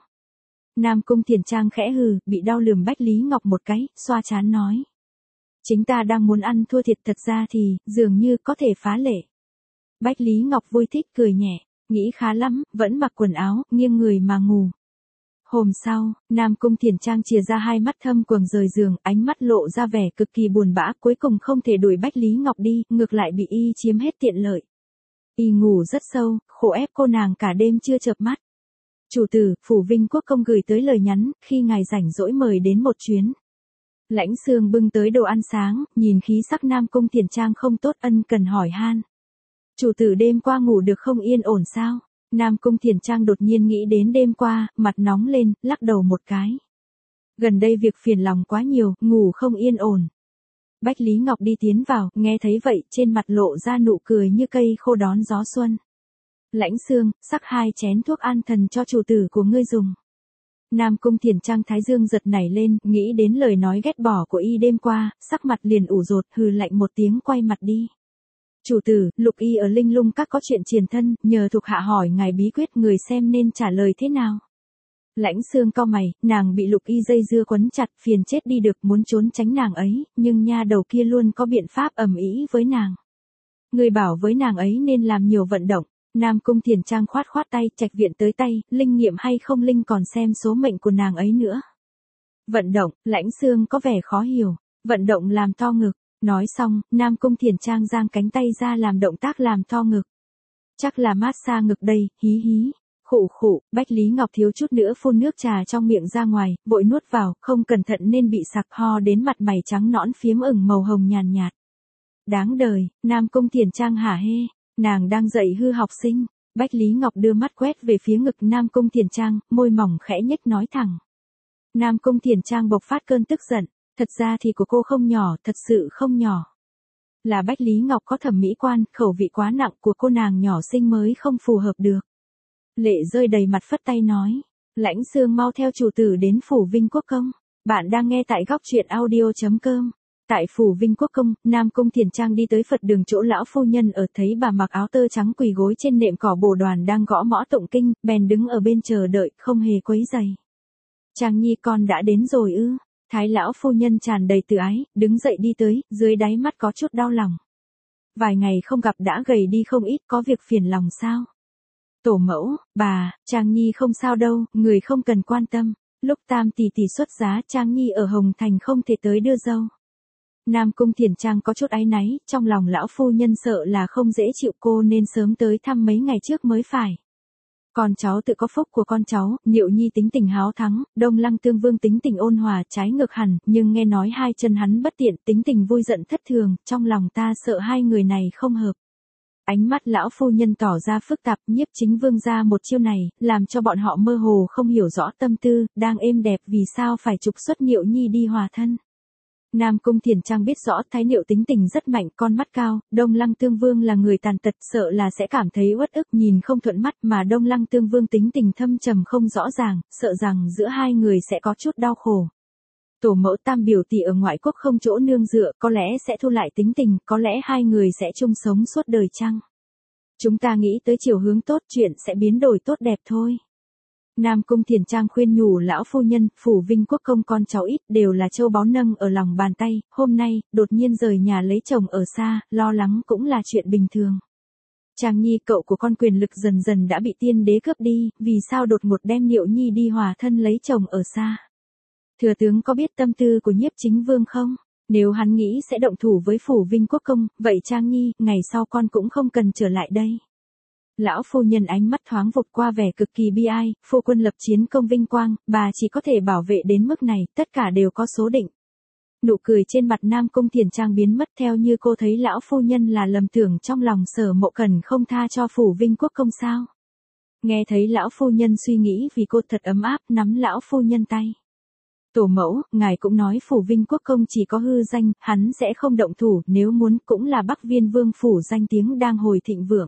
Nam Cung Thiền Trang khẽ hừ, bị đau lườm Bách Lý Ngọc một cái, xoa trán nói. Chính ta đang muốn ăn thua thiệt, thật ra thì, dường như có thể phá lệ. Bách Lý Ngọc vui thích cười nhẹ, nghĩ khá lắm, vẫn mặc quần áo, nghiêng người mà ngủ. Hôm sau, Nam Cung Thiền Trang chìa ra hai mắt thâm quầng rời giường, ánh mắt lộ ra vẻ cực kỳ buồn bã, cuối cùng không thể đuổi Bách Lý Ngọc đi, ngược lại bị y chiếm hết tiện lợi. Y ngủ rất sâu, khổ ép cô nàng cả đêm chưa chợp mắt. Chủ tử, Phủ Vinh Quốc công gửi tới lời nhắn, khi ngài rảnh rỗi mời đến một chuyến. Lãnh Sương bưng tới đồ ăn sáng, nhìn khí sắc Nam Cung Thiền Trang không tốt, ân cần hỏi han. Chủ tử đêm qua ngủ được không yên ổn sao? Nam Cung Thiền Trang đột nhiên nghĩ đến đêm qua, mặt nóng lên, lắc đầu một cái. Gần đây việc phiền lòng quá nhiều, ngủ không yên ổn. Bách Lý Ngọc đi tiến vào, nghe thấy vậy, trên mặt lộ ra nụ cười như cây khô đón gió xuân. Lãnh Sương, sắc hai chén thuốc an thần cho chủ tử của ngươi dùng. Nam Cung Thiền Trang thái dương giật nảy lên, nghĩ đến lời nói ghét bỏ của y đêm qua, sắc mặt liền ủ rột, hừ lạnh một tiếng quay mặt đi. Chủ tử, Lục Y ở Linh Lung Các có chuyện triền thân, nhờ thuộc hạ hỏi ngài bí quyết, người xem nên trả lời thế nào. Lãnh Sương cau mày, nàng bị Lục Y dây dưa quấn chặt, phiền chết đi được, muốn trốn tránh nàng ấy, nhưng nha đầu kia luôn có biện pháp ầm ĩ với nàng. Người bảo với nàng ấy nên làm nhiều vận động. Nam Cung Thiền Trang khoát khoát tay, trạch viện tới tay, linh nghiệm hay không linh còn xem số mệnh của nàng ấy nữa. Vận động, Lãnh Sương có vẻ khó hiểu, vận động làm to ngực. Nói xong, Nam Cung Thiền Trang giang cánh tay ra làm động tác làm to ngực. Chắc là mát xa ngực đây, hí hí. Khụ khụ, Bách Lý Ngọc thiếu chút nữa phun nước trà trong miệng ra ngoài, vội nuốt vào, không cẩn thận nên bị sặc ho đến mặt mày trắng nõn phiếm ửng màu hồng nhàn nhạt. Đáng đời, Nam Cung Thiển Trang hả hê, nàng đang dạy hư học sinh. Bách Lý Ngọc đưa mắt quét về phía ngực Nam Cung Thiển Trang, môi mỏng khẽ nhếch nói thẳng. Nam Cung Thiển Trang bộc phát cơn tức giận, thật ra thì của cô không nhỏ, thật sự không nhỏ. Là Bách Lý Ngọc có thẩm mỹ quan, khẩu vị quá nặng của cô nàng nhỏ xinh mới không phù hợp được. Lệ rơi đầy mặt phất tay nói, Lãnh Xương mau theo chủ tử đến phủ Vinh Quốc Công. Bạn đang nghe tại góc truyện audio.com. Tại phủ Vinh Quốc Công, Nam Cung Thiển Trang đi tới Phật đường chỗ lão phu nhân ở, thấy bà mặc áo tơ trắng quỳ gối trên nệm cỏ bồ đoàn đang gõ mõ tụng kinh, bèn đứng ở bên chờ đợi, không hề quấy rầy. Trang Nhi con đã đến rồi ư? Thái lão phu nhân tràn đầy từ ái, đứng dậy đi tới, dưới đáy mắt có chút đau lòng. Vài ngày không gặp đã gầy đi không ít, có việc phiền lòng sao? Tổ mẫu, bà, Trang Nhi không sao đâu, người không cần quan tâm. Lúc Tam tỷ tỷ xuất giá, Trang Nhi ở Hồng Thành không thể tới đưa dâu. Nam Cung Thiển Trang có chút áy náy, trong lòng lão phu nhân sợ là không dễ chịu cô nên sớm tới thăm mấy ngày trước mới phải. Con cháu tự có phúc của con cháu, Niệu Nhi tính tình háo thắng, Đông Lăng Tương Vương tính tình ôn hòa trái ngược hẳn, nhưng nghe nói hai chân hắn bất tiện, tính tình vui giận thất thường, trong lòng ta sợ hai người này không hợp. Ánh mắt lão phu nhân tỏ ra phức tạp, Nhiếp Chính Vương ra một chiêu này, làm cho bọn họ mơ hồ không hiểu rõ tâm tư, đang êm đẹp vì sao phải trục xuất Niệu Nhi đi hòa thân. Nam Cung Thiển Trang biết rõ Thái Niệu tính tình rất mạnh, con mắt cao, Đông Lăng Tương Vương là người tàn tật, sợ là sẽ cảm thấy uất ức nhìn không thuận mắt, mà Đông Lăng Tương Vương tính tình thâm trầm không rõ ràng, sợ rằng giữa hai người sẽ có chút đau khổ. Tổ mẫu Tam biểu tỷ ở ngoại quốc không chỗ nương dựa, có lẽ sẽ thu lại tính tình, có lẽ hai người sẽ chung sống suốt đời chăng? Chúng ta nghĩ tới chiều hướng tốt, chuyện sẽ biến đổi tốt đẹp thôi. Nam Cung Thiển Trang khuyên nhủ lão phu nhân, phủ Vinh Quốc Công con cháu ít đều là châu báu nâng ở lòng bàn tay, hôm nay, đột nhiên rời nhà lấy chồng ở xa, lo lắng cũng là chuyện bình thường. Trang Nhi cậu của con quyền lực dần dần đã bị tiên đế cướp đi, vì sao đột ngột đem Niệu Nhi đi hòa thân lấy chồng ở xa? Thừa tướng có biết tâm tư của Nhiếp Chính Vương không? Nếu hắn nghĩ sẽ động thủ với phủ Vinh Quốc Công, vậy Trang Nhi, ngày sau con cũng không cần trở lại đây. Lão phu nhân ánh mắt thoáng vụt qua vẻ cực kỳ bi ai, phu quân lập chiến công vinh quang, bà chỉ có thể bảo vệ đến mức này, tất cả đều có số định. Nụ cười trên mặt Nam Cung Thiển Trang biến mất theo như cô thấy lão phu nhân là lầm tưởng trong lòng Sở Mộ Cần không tha cho phủ Vinh Quốc Công sao. Nghe thấy lão phu nhân suy nghĩ vì cô thật ấm áp, nắm lão phu nhân tay. Tổ mẫu, ngài cũng nói phủ Vinh Quốc Công chỉ có hư danh, hắn sẽ không động thủ, nếu muốn cũng là Bắc Viên Vương phủ danh tiếng đang hồi thịnh vượng.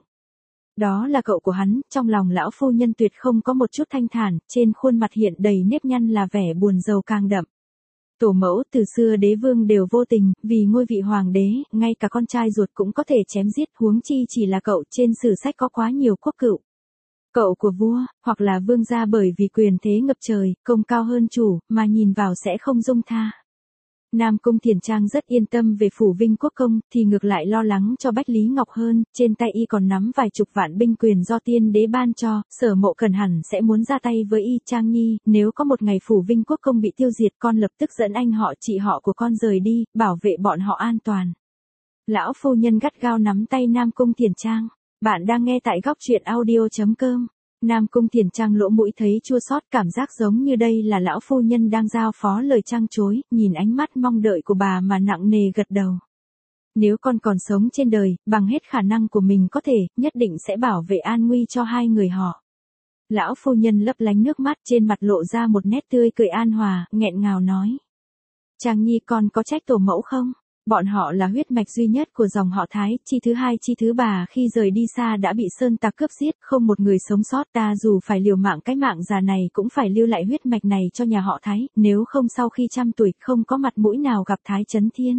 Đó là cậu của hắn, trong lòng lão phu nhân tuyệt không có một chút thanh thản, trên khuôn mặt hiện đầy nếp nhăn là vẻ buồn rầu càng đậm. Tổ mẫu, từ xưa đế vương đều vô tình, vì ngôi vị hoàng đế, ngay cả con trai ruột cũng có thể chém giết, huống chi chỉ là cậu, trên sử sách có quá nhiều quốc cựu. Cậu của vua, hoặc là vương gia bởi vì quyền thế ngập trời, công cao hơn chủ, mà nhìn vào sẽ không dung tha. Nam Cung Thiển Trang rất yên tâm về phủ Vinh Quốc Công, thì ngược lại lo lắng cho Bách Lý Ngọc hơn, trên tay y còn nắm vài chục vạn binh quyền do tiên đế ban cho, Sở Mộ Cần hẳn sẽ muốn ra tay với y. Trang Nhi, nếu có một ngày phủ Vinh Quốc Công bị tiêu diệt, con lập tức dẫn anh họ chị họ của con rời đi, bảo vệ bọn họ an toàn. Lão phu nhân gắt gao nắm tay Nam Cung Thiển Trang. Bạn đang nghe tại góc truyện audio.com. Nam Cung Thiển Trang lỗ mũi thấy chua xót, cảm giác giống như đây là lão phu nhân đang giao phó lời trăng chối, nhìn ánh mắt mong đợi của bà mà nặng nề gật đầu. Nếu con còn sống trên đời, bằng hết khả năng của mình có thể, nhất định sẽ bảo vệ an nguy cho hai người họ. Lão phu nhân lấp lánh nước mắt, trên mặt lộ ra một nét tươi cười an hòa, nghẹn ngào nói. Trang Nhi, con có trách tổ mẫu không? Bọn họ là huyết mạch duy nhất của dòng họ Thái, chi thứ hai chi thứ bà khi rời đi xa đã bị sơn tặc cướp giết, không một người sống sót, ta dù phải liều mạng cái mạng già này cũng phải lưu lại huyết mạch này cho nhà họ Thái, nếu không sau khi trăm tuổi không có mặt mũi nào gặp Thái Chấn Thiên.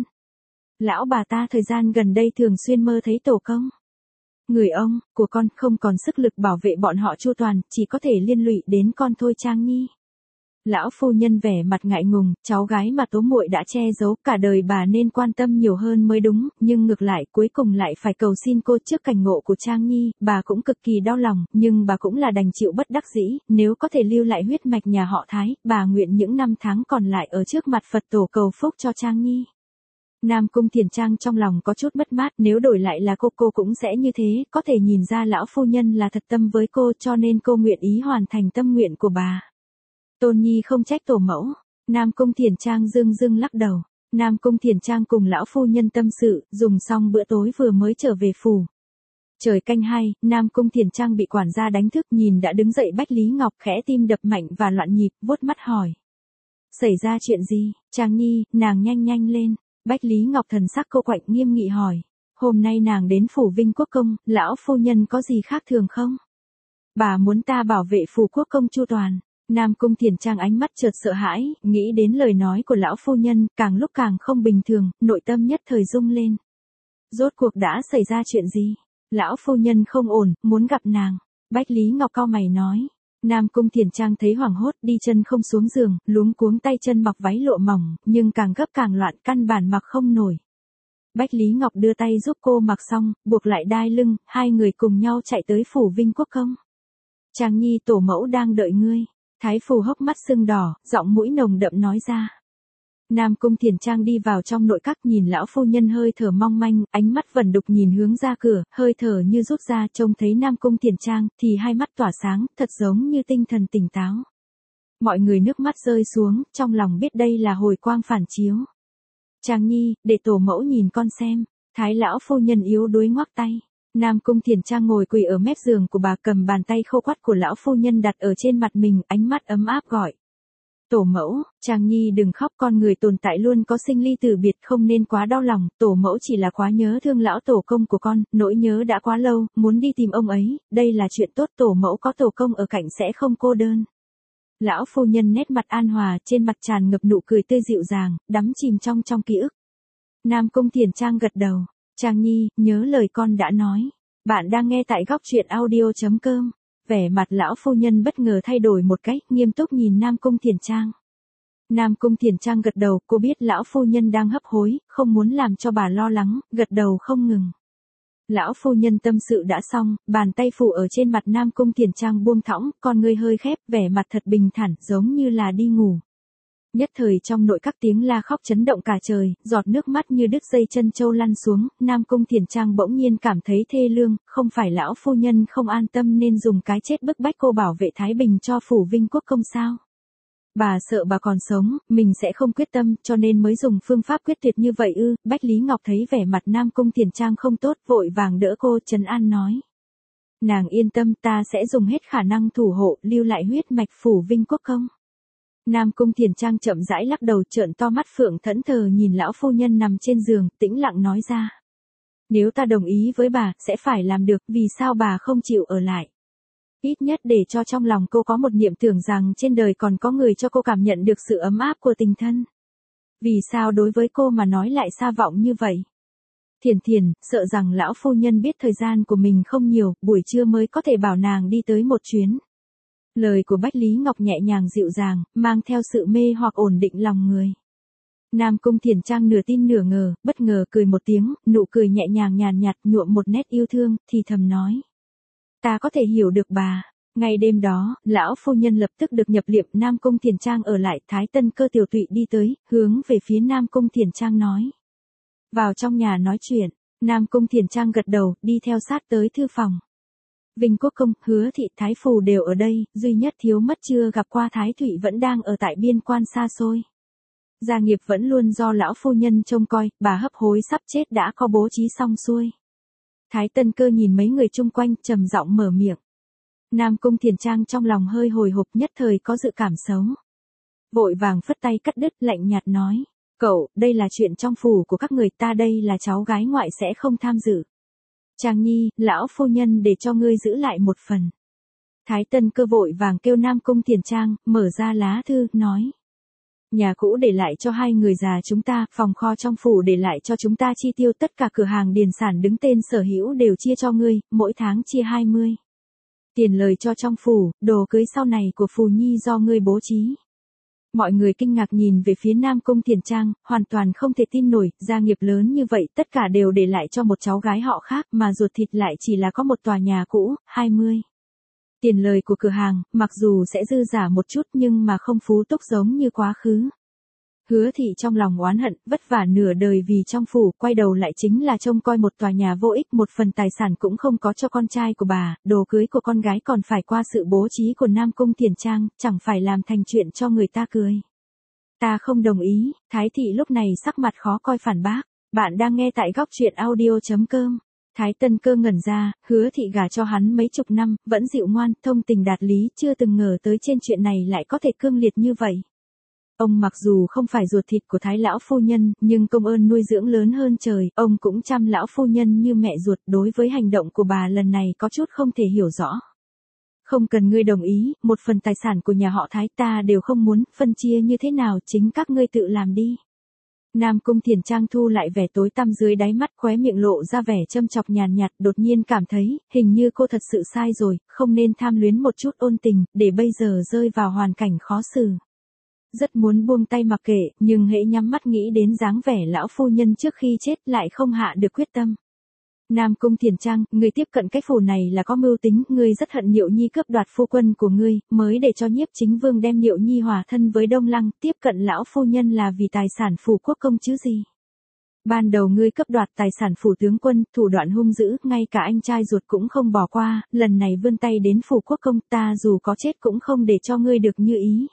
Lão bà ta thời gian gần đây thường xuyên mơ thấy tổ công. Người ông, của con không còn sức lực bảo vệ bọn họ chu toàn, chỉ có thể liên lụy đến con thôi Trang Nhi. Lão phu nhân vẻ mặt ngại ngùng, cháu gái mà Tố muội đã che giấu, cả đời bà nên quan tâm nhiều hơn mới đúng, nhưng ngược lại cuối cùng lại phải cầu xin cô trước cảnh ngộ của Trang Nhi, bà cũng cực kỳ đau lòng, nhưng bà cũng là đành chịu bất đắc dĩ, nếu có thể lưu lại huyết mạch nhà họ Thái, bà nguyện những năm tháng còn lại ở trước mặt Phật tổ cầu phúc cho Trang Nhi. Nam Cung Thiền Trang trong lòng có chút mất mát, nếu đổi lại là cô cô cũng sẽ như thế, có thể nhìn ra lão phu nhân là thật tâm với cô cho nên cô nguyện ý hoàn thành tâm nguyện của bà. Tôn Nhi không trách tổ mẫu. Nam Cung Thiền Trang dưng dưng lắc đầu. Nam Cung Thiền Trang cùng lão phu nhân tâm sự, dùng xong bữa tối vừa mới trở về phủ. Trời canh hai, Nam Cung Thiền Trang bị quản gia đánh thức, nhìn đã đứng dậy Bách Lý Ngọc khẽ tim đập mạnh và loạn nhịp, vuốt mắt hỏi. Xảy ra chuyện gì? Trang Nhi, nàng nhanh nhanh lên. Bách Lý Ngọc thần sắc cô quạnh nghiêm nghị hỏi. Hôm nay nàng đến phủ Vinh Quốc Công, lão phu nhân có gì khác thường không? Bà muốn ta bảo vệ phủ Quốc Công chu toàn. Nam Cung Thiền Trang ánh mắt chợt sợ hãi, nghĩ đến lời nói của lão phu nhân, càng lúc càng không bình thường, nội tâm nhất thời rung lên. Rốt cuộc đã xảy ra chuyện gì? Lão phu nhân không ổn, muốn gặp nàng. Bách Lý Ngọc cau mày nói. Nam Cung Thiền Trang thấy hoảng hốt, đi chân không xuống giường, luống cuống tay chân mặc váy lụa mỏng, nhưng càng gấp càng loạn, căn bản mặc không nổi. Bách Lý Ngọc đưa tay giúp cô mặc xong, buộc lại đai lưng, hai người cùng nhau chạy tới phủ Vinh Quốc Công. Trang Nhi, tổ mẫu đang đợi ngươi. Thái phù hốc mắt sưng đỏ, giọng mũi nồng đậm nói ra. Nam Cung Thiền Trang đi vào trong nội các, nhìn lão phu nhân hơi thở mong manh, ánh mắt vẩn đục nhìn hướng ra cửa, hơi thở như rút ra, trông thấy Nam Cung Thiền Trang, thì hai mắt tỏa sáng, thật giống như tinh thần tỉnh táo. Mọi người nước mắt rơi xuống, trong lòng biết đây là hồi quang phản chiếu. Trang Nhi, để tổ mẫu nhìn con xem. Thái lão phu nhân yếu đuối ngoắc tay. Nam Cung Thiền Trang ngồi quỳ ở mép giường của bà, cầm bàn tay khô quắt của lão phu nhân đặt ở trên mặt mình, ánh mắt ấm áp gọi. Tổ mẫu, Trang Nhi đừng khóc, con người tồn tại luôn có sinh ly tử biệt, không nên quá đau lòng, tổ mẫu chỉ là quá nhớ thương lão tổ công của con, nỗi nhớ đã quá lâu, muốn đi tìm ông ấy, đây là chuyện tốt, tổ mẫu có tổ công ở cạnh sẽ không cô đơn. Lão phu nhân nét mặt an hòa, trên mặt tràn ngập nụ cười tươi dịu dàng, đắm chìm trong trong ký ức. Nam Cung Thiền Trang gật đầu. Trang Nhi, nhớ lời con đã nói. Bạn đang nghe tại góc truyện audio chấm com. Vẻ mặt lão phu nhân bất ngờ thay đổi một cách, nghiêm túc nhìn Nam Cung Thiền Trang. Nam Cung Thiền Trang gật đầu, cô biết lão phu nhân đang hấp hối, không muốn làm cho bà lo lắng, gật đầu không ngừng. Lão phu nhân tâm sự đã xong, bàn tay phủ ở trên mặt Nam Cung Thiền Trang buông thõng, con ngươi hơi khép, vẻ mặt thật bình thản, giống như là đi ngủ. Nhất thời trong nội các tiếng la khóc chấn động cả trời, giọt nước mắt như đứt dây chân châu lăn xuống, Nam Cung Thiền Trang bỗng nhiên cảm thấy thê lương, không phải lão phu nhân không an tâm nên dùng cái chết bức bách cô bảo vệ Thái Bình cho phủ Vinh Quốc Công sao? Bà sợ bà còn sống, mình sẽ không quyết tâm, cho nên mới dùng phương pháp quyết tuyệt như vậy ư? Bách Lý Ngọc thấy vẻ mặt Nam Cung Thiền Trang không tốt, vội vàng đỡ cô, trấn an nói. Nàng yên tâm, ta sẽ dùng hết khả năng thủ hộ, lưu lại huyết mạch phủ Vinh Quốc Công. Nam Cung Thiền Trang chậm rãi lắc đầu, trợn to mắt phượng thẫn thờ nhìn lão phu nhân nằm trên giường, tĩnh lặng nói ra. Nếu ta đồng ý với bà, sẽ phải làm được, vì sao bà không chịu ở lại? Ít nhất để cho trong lòng cô có một niệm tưởng rằng trên đời còn có người cho cô cảm nhận được sự ấm áp của tình thân. Vì sao đối với cô mà nói lại xa vọng như vậy? Thiền Thiền, sợ rằng lão phu nhân biết thời gian của mình không nhiều, buổi trưa mới có thể bảo nàng đi tới một chuyến. Lời của Bách Lý Ngọc nhẹ nhàng dịu dàng, mang theo sự mê hoặc ổn định lòng người. Nam Cung Thiền Trang nửa tin nửa ngờ, bất ngờ cười một tiếng, nụ cười nhẹ nhàng nhàn nhạt nhuộm một nét yêu thương, thì thầm nói. Ta có thể hiểu được bà. Ngày đêm đó, lão phu nhân lập tức được nhập liệm, Nam Cung Thiền Trang ở lại, Thái Tân Cơ tiểu tụy đi tới, hướng về phía Nam Cung Thiền Trang nói. Vào trong nhà nói chuyện, Nam Cung Thiền Trang gật đầu, đi theo sát tới thư phòng. Vinh Quốc Công, Hứa Thị, Thái Phù đều ở đây, duy nhất thiếu mất chưa gặp qua Thái Thụy vẫn đang ở tại biên quan xa xôi. Gia nghiệp vẫn luôn do lão phu nhân trông coi, bà hấp hối sắp chết đã có bố trí xong xuôi. Thái Tân Cơ nhìn mấy người chung quanh, trầm giọng mở miệng. Nam Cung Thiền Trang trong lòng hơi hồi hộp, nhất thời có dự cảm xấu. Vội vàng phất tay cắt đứt, lạnh nhạt nói. Cậu, đây là chuyện trong phủ của các người, ta đây là cháu gái ngoại sẽ không tham dự. Trang Nhi, lão phu nhân để cho ngươi giữ lại một phần. Thái Tân Cơ vội vàng kêu Nam Cung Thiền Trang, mở ra lá thư, nói. Nhà cũ để lại cho hai người già chúng ta, phòng kho trong phủ để lại cho chúng ta chi tiêu, tất cả cửa hàng điền sản đứng tên sở hữu đều chia cho ngươi, mỗi tháng chia hai mươi. Tiền lời cho trong phủ, đồ cưới sau này của Phù Nhi do ngươi bố trí. Mọi người kinh ngạc nhìn về phía Nam Cung Thiền Trang, hoàn toàn không thể tin nổi, gia nghiệp lớn như vậy tất cả đều để lại cho một cháu gái họ khác, mà ruột thịt lại chỉ là có một tòa nhà cũ, hai mươi. Tiền lời của cửa hàng, mặc dù sẽ dư giả một chút nhưng mà không phú túc giống như quá khứ. Hứa thị trong lòng oán hận, vất vả nửa đời vì trong phủ, quay đầu lại chính là trông coi một tòa nhà vô ích, một phần tài sản cũng không có cho con trai của bà, đồ cưới của con gái còn phải qua sự bố trí của Nam Cung Thiền Trang, chẳng phải làm thành chuyện cho người ta cười. Ta không đồng ý, Thái thị lúc này sắc mặt khó coi phản bác. Bạn đang nghe tại góc truyện audio.com. Thái Tân Cơ ngẩn ra, Hứa thị gả cho hắn mấy chục năm, vẫn dịu ngoan, thông tình đạt lý, chưa từng ngờ tới trên chuyện này lại có thể cương liệt như vậy. Ông mặc dù không phải ruột thịt của Thái lão phu nhân, nhưng công ơn nuôi dưỡng lớn hơn trời, ông cũng chăm lão phu nhân như mẹ ruột, đối với hành động của bà lần này có chút không thể hiểu rõ. Không cần ngươi đồng ý, một phần tài sản của nhà họ Thái ta đều không muốn, phân chia như thế nào chính các ngươi tự làm đi. Nam Cung Thiền Trang thu lại vẻ tối tăm dưới đáy mắt, khóe miệng lộ ra vẻ châm chọc nhàn nhạt, đột nhiên cảm thấy, hình như cô thật sự sai rồi, không nên tham luyến một chút ôn tình, để bây giờ rơi vào hoàn cảnh khó xử. Rất muốn buông tay mặc kệ, nhưng hễ nhắm mắt nghĩ đến dáng vẻ lão phu nhân trước khi chết lại không hạ được quyết tâm. Nam Cung Thiền Trang, người tiếp cận cái phủ này là có mưu tính, ngươi rất hận Niệu Nhi cướp đoạt phu quân của ngươi, mới để cho Nhiếp Chính Vương đem Niệu Nhi hòa thân với Đông Lăng, tiếp cận lão phu nhân là vì tài sản phủ quốc công chứ gì. Ban đầu ngươi cướp đoạt tài sản phủ tướng quân, thủ đoạn hung dữ, ngay cả anh trai ruột cũng không bỏ qua, lần này vươn tay đến phủ quốc công, ta dù có chết cũng không để cho ngươi được như ý.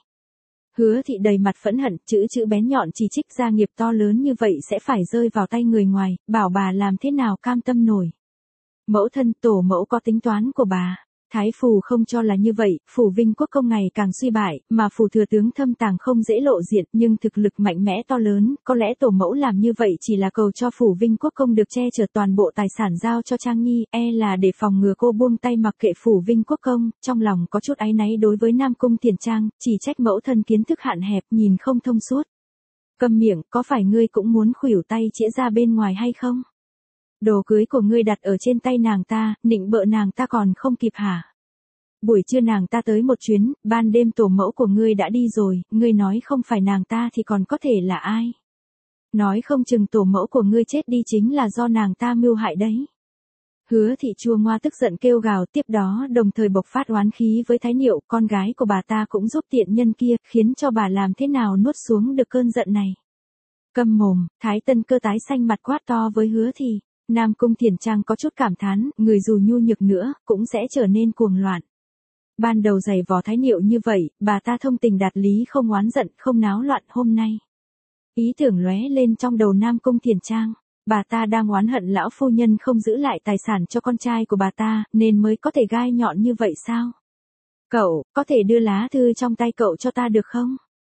Hứa thị đầy mặt phẫn hận, chữ chữ bén nhọn chỉ trích gia nghiệp to lớn như vậy sẽ phải rơi vào tay người ngoài, bảo bà làm thế nào cam tâm nổi. Mẫu thân, tổ mẫu có tính toán của bà. Thái phủ không cho là như vậy, phủ Vinh Quốc công ngày càng suy bại, mà phủ thừa tướng thâm tàng không dễ lộ diện, nhưng thực lực mạnh mẽ to lớn, có lẽ tổ mẫu làm như vậy chỉ là cầu cho phủ Vinh Quốc công được che chở toàn bộ tài sản giao cho Trang Nhi, e là để phòng ngừa cô buông tay mặc kệ phủ Vinh Quốc công, trong lòng có chút áy náy đối với Nam Cung Thiền Trang, chỉ trách mẫu thân kiến thức hạn hẹp, nhìn không thông suốt. Câm miệng, có phải ngươi cũng muốn khuỷu tay chĩa ra bên ngoài hay không? Đồ cưới của ngươi đặt ở trên tay nàng ta, nịnh bợ nàng ta còn không kịp hả? Buổi trưa nàng ta tới một chuyến, ban đêm tổ mẫu của ngươi đã đi rồi, ngươi nói không phải nàng ta thì còn có thể là ai? Nói không chừng tổ mẫu của ngươi chết đi chính là do nàng ta mưu hại đấy. Hứa thị chua ngoa tức giận kêu gào, tiếp đó đồng thời bộc phát oán khí với Thái Niệu, con gái của bà ta cũng giúp tiện nhân kia, khiến cho bà làm thế nào nuốt xuống được cơn giận này. Câm mồm, Thái Tân Cơ tái xanh mặt quát to với Hứa thị. Nam Cung Thiền Trang có chút cảm thán, người dù nhu nhược nữa, cũng sẽ trở nên cuồng loạn. Ban đầu giày vò Thái Niệu như vậy, bà ta thông tình đạt lý không oán giận, không náo loạn hôm nay. Ý tưởng lóe lên trong đầu Nam Cung Thiền Trang, bà ta đang oán hận lão phu nhân không giữ lại tài sản cho con trai của bà ta, nên mới có thể gai nhọn như vậy sao? Cậu, có thể đưa lá thư trong tay cậu cho ta được không?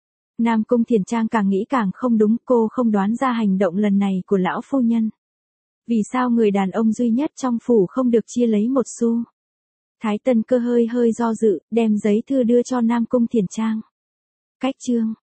Nam Cung Thiền Trang càng nghĩ càng không đúng, cô không đoán ra hành động lần này của lão phu nhân. Vì sao người đàn ông duy nhất trong phủ không được chia lấy một xu? Thái Tân Cơ hơi hơi do dự, đem giấy thư đưa cho Nam Cung Thiền Trang. Cách chương